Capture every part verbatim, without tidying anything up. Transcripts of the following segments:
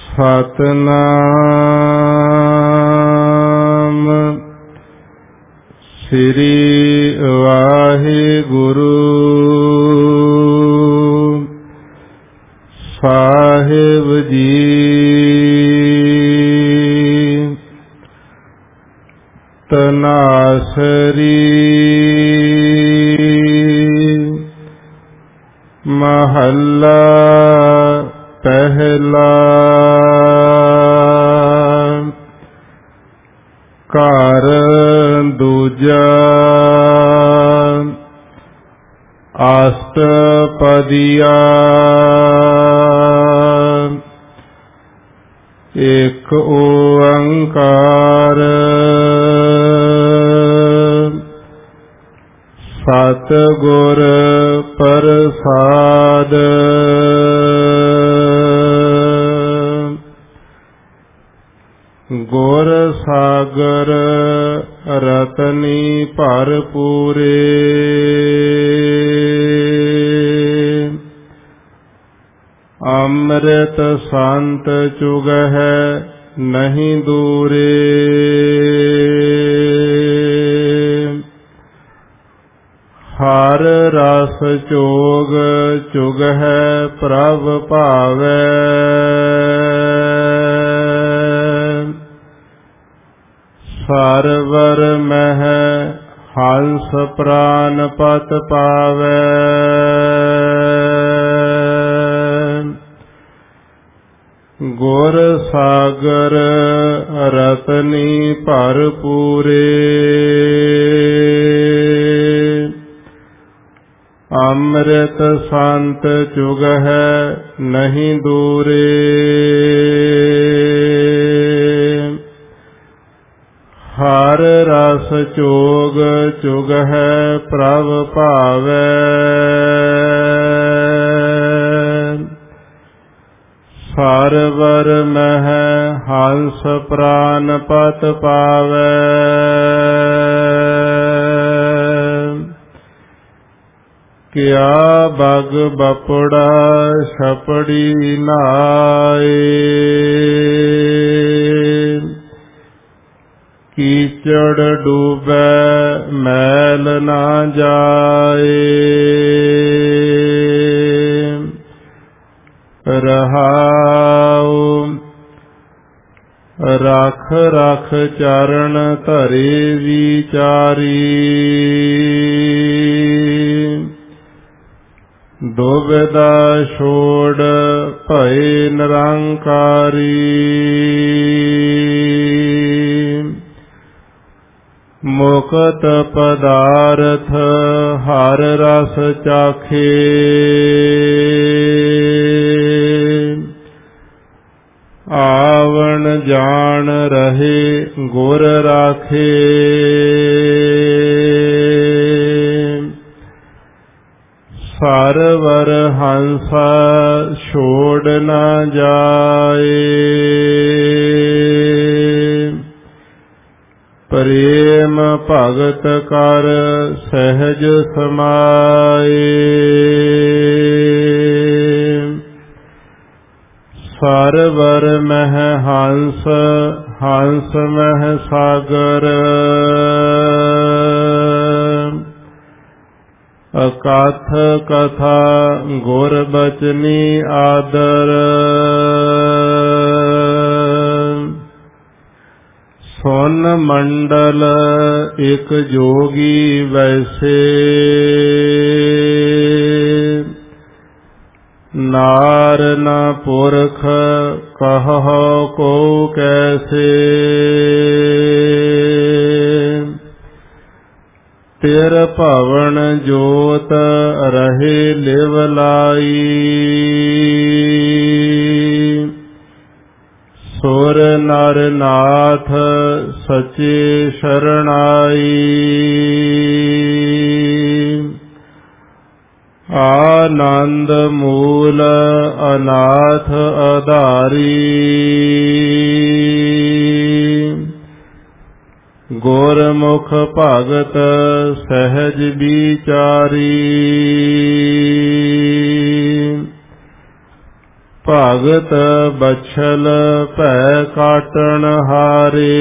ਸਤਨਾਮ ਸ੍ਰੀ ਵਾਹਿਗੁਰੂ ਸਾਹਿਬ ਜੀ। ਤਨਾਸਰੀ ਮਹੱਲਾ ਪਹਿਲਾ। ਘਰ ਦੂਜਾ ਅਸ਼ਟਪਦੀਆ। ਏਕ ਓੰਕਾਰ ਸਤਿਗੁਰ ਪ੍ਰਸਾਦ। ਗੁਰ ਸਾਗਰ ਰਤਨੀ ਭਰਪੂਰੇ। ਅੰਮ੍ਰਿਤ ਸੰਤ ਚੁਗਹਿ ਨਹੀਂ ਦੂਰੇ। ਹਰ ਰਸ ਚੋਗ ਚੁਗਹਿ ਪ੍ਰਭ ਭਾਵੈ। ਸਰਵਰ ਮਹਿ ਹੰਸ ਪ੍ਰਾਨ ਪਤ ਪਾਵੈ। ਗੁਰ ਸਾਗਰ ਰਤਨੀ ਭਰਪੂਰੇ। ਅੰਮ੍ਰਿਤ ਸੰਤ ਚੁਗਹਿ ਨਹੀਂ ਦੂਰੇ। ਹਰ ਰਸ ਚੋਗ ਚੁਗਹਿ ਪ੍ਰਭ ਭਾਵੈ। ਸਰਵਰ ਮਹਿ ਹੰਸ ਪ੍ਰਾਨ ਪਤ ਪਾਵੈ। ਕਿਆ ਬਗ ਬਪੜਾ ਛਪੜੀ ਨਾਏ। ਕੀਚੜ ਡੂਬੈ ਮੈਲ ਨਾ ਜਾਏ। ਰਹਾਉ ਰਖ ਰਖ ਚਰਨ ਧਰੇ ਵਿਚਾਰੀ। ਦੁਬਿਧਾ ਛੋੜ ਭਏ ਨਿਰੰਕਾਰੀ। ਮੁਕਤ ਪਦਾਰਥ ਹਰ ਰਸ ਚਾਖੇ। ਆਵਣ ਜਾਣ ਰਹੇ ਗੁਰ ਰਾਖੇ। ਸਰਵਰ ਹੰਸਾ ਛੋੜ ਨ ਜਾਏ। ਪ੍ਰੇਮ ਭਗਤ ਕਰ ਸਹਿਜ ਸਮਾਏ। ਸਰਵਰ ਮਹਿ ਹੰਸ ਹੰਸ ਮਹਿ ਸਾਗਰ। ਅਕਥ ਕਥਾ ਗੁਰ ਬਚਨੀ ਆਦਰ। ਸੁਨ ਮੰਡਲ ਇਕ ਜੋਗੀ ਵੈਸੇ। ਨਾਰ ਨ ਪੁਰਖ ਕਹੋ ਕੋ ਕੈਸੇ। ਤੇਰ ਭਵਨ ਜੋਤ ਰਹੇ ਲਿਵ ਲਾਈ। ਸੁਰ ਨਰ ਨਾਥ ਸਚੇ ਸ਼ਰਣਾਈ। ਆਨੰਦ ਮੂਲ ਅਨਾਥ ਆਧਾਰੀ। ਗੁਰਮੁਖ ਭਗਤ ਸਹਿਜ ਵਿਚਾਰੀ। ਭਗਤ ਬਛਲ ਭੈ ਕਾਟਣ ਹਾਰੇ।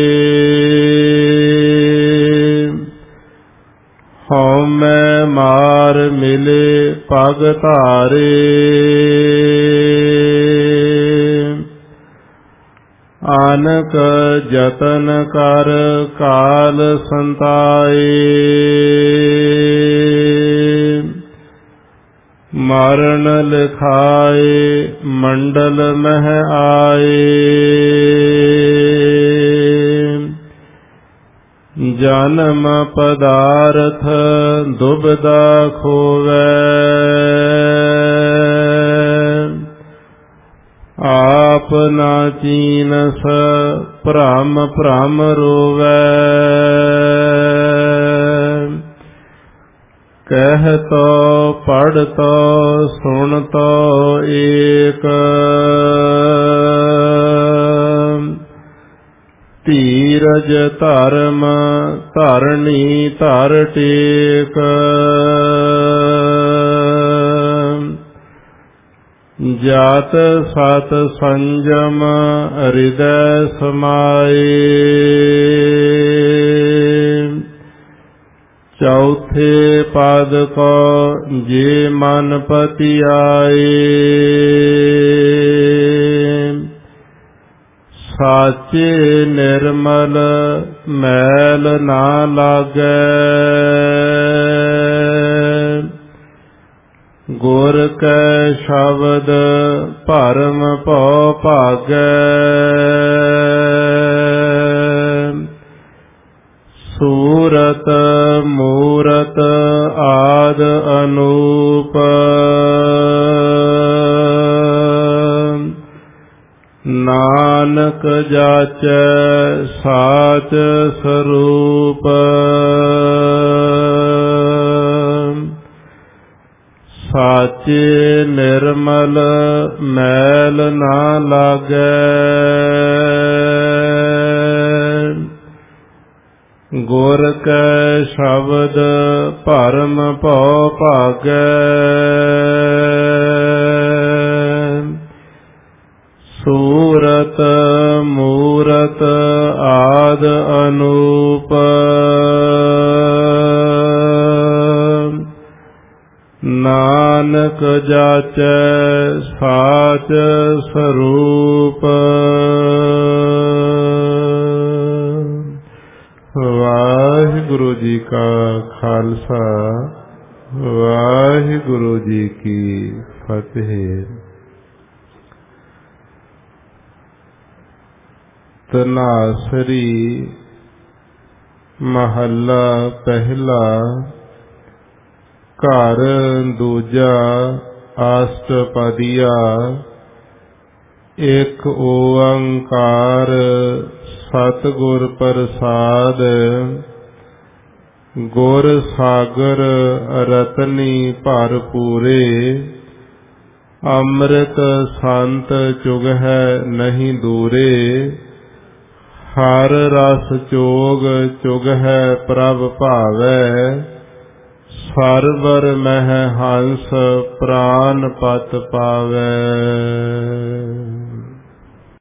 ਹਉਮੈ ਮਾਰ ਮਿਲੇ ਪਗ ਧਾਰੇ। ਆਨਕ ਜਤਨ ਕਰ ਕਾਲ ਸੰਤਾਏ। ਮਰਨ ਲਿਖਾਏ ਮੰਡਲ ਮਹਿ ਆਏ। ਜਨਮ ਪਦਾਰਥ ਦੁਬਦਾ ਖੋਵੈ। ਆਪ ਨਾ ਚੀਨਸ ਭ੍ਰਮ ਭ੍ਰਮ ਰੋਵੈ। ਕਹਿਤੋ ਪੜ੍ਹਤੋ ਸੁਣਤੋ ਏਕ। ਧੀਰਜ ਧਰਮ ਧਰਣੀ ਧਰ ਟੇਕ। ਜਾਤ ਸਤ ਸੰਜਮ ਹਿਰਦੈ ਸਮਾਏ। ਚੌਥੇ ਪਦ ਕੋ ਜੇ ਮਨ ਪਤੀ ਆਏ। ਸਾਚੇ ਨਿਰਮਲ ਮੈਲ ਨਾ ਲਾਗੈ। ਗੁਰ ਕੈ ਸ਼ਬਦ ਭਰਮ ਭਉ ਭਾਗੈ। ਸੂਰਤ ਮੂਰਤ ਆਦ ਅਨੂਪ। ਨਾਨਕ ਜਾਚੈ ਸਾਚ ਸਰੂਪ। ਸਾਚੇ ਨਿਰਮਲ ਮੈਲ ਨਾ ਲਾਗੈ। ਗੁਰ ਕੈ ਸ਼ਬਦ ਭਰਮ ਭਉ ਭਾਗੈ। ਸੂਰਤ ਮੂਰਤ ਆਦ ਅਨੂਪ। ਨਾਨਕ ਜਾਚੈ ਸਾਚ ਸਰੂਪ। ਵਾਹਿਗੁਰੂ ਜੀ ਕਾ ਖਾਲਸਾ ਵਾਹਿਗੁਰੂ ਜੀ ਕੀ ਫਤਿਹ। ਤਨਾਸਰੀ ਮਹੱਲਾ ਪਹਿਲਾ। ਘਰ ਦੂਜਾ ਅਸ਼ਟਪਦੀਆ। ਇੱਕ ਓੰਕਾਰ ਸਤਿਗੁਰ ਪ੍ਰਸਾਦ। ਗੁਰ ਸਾਗਰ ਰਤਨੀ ਭਰਪੂਰੇ। ਅੰਮ੍ਰਿਤ ਸੰਤ ਚੁਗਹਿ ਨਹੀਂ ਦੂਰੇ। ਹਰ ਰਸ ਚੋਗ ਚੁਗਹਿ ਪ੍ਰਭ ਭਾਵੈ। ਸਰਵਰ ਮਹਿ ਹੰਸ ਪ੍ਰਾਨ ਪਤ ਪਾਵੈ।